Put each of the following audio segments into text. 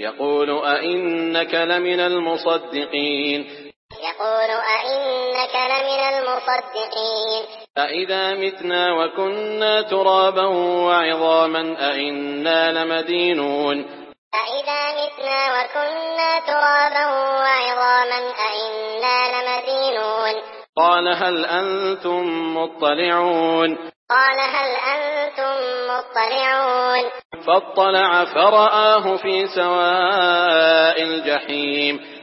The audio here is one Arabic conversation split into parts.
يقول أئنك لمن المصدقين أئذا متنا وكنا ترابا وعظاما أئنا لمدينون قال هل أنتم مطلعون فاطلع فرآه في سواء الجحيم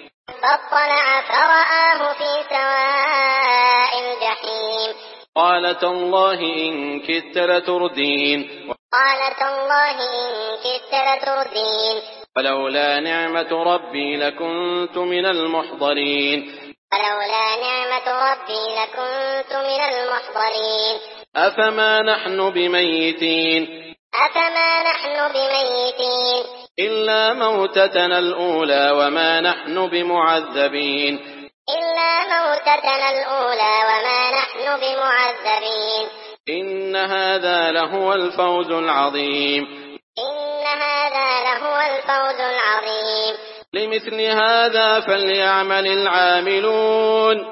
قال تالله إن كدت لتردين ولولا نعمة ربي لكنت من المحضرين أفما نحن بميتين إلا موتتنا الأولى وما نحن بمعذبين إن هذا لهو الفوز العظيم لمثل هذا فليعمل العاملون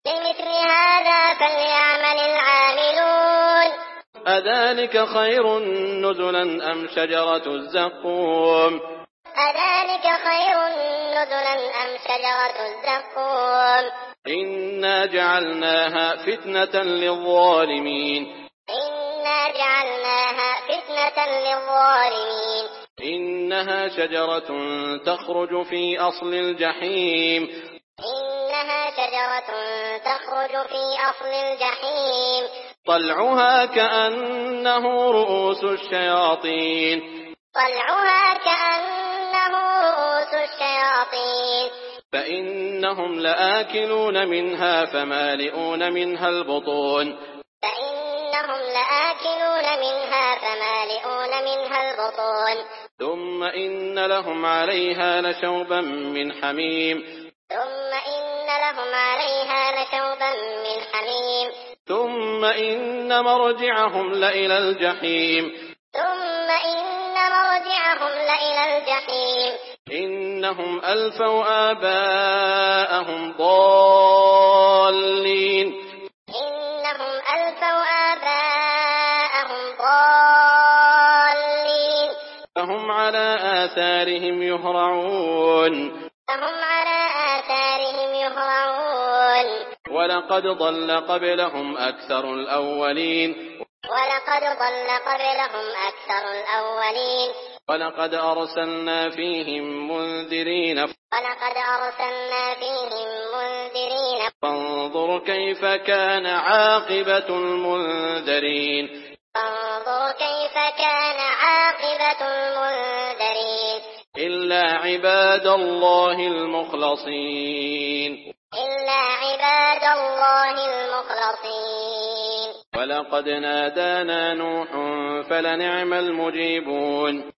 أذلك خير نزلا أم شجرة الزقوم إنا جعلناها فتنة للظالمين إنها شجرة تخرج في أصل الجحيم طلعها كأنه رؤوس الشياطين فإنهم لآكلون منها فمالئون منها البطون ثم إن لهم عليها لشوبا من حميم ثم إن مرجعهم لإلى الجحيم إنهم ألفوا آباءهم ضالين فهم على آثارهم يهرعون ولقد ضل قبلهم أكثر الأولين ولقد أرسلنا فيهم منذرين فانظر كيف كان عاقبة المنذرين إلا عباد الله المخلصين ولقد نادانا نوح فلنعم المجيبون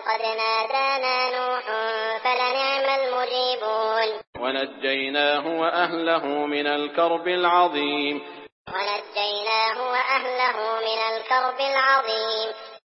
ونجيناه وأهله من الكرب العظيم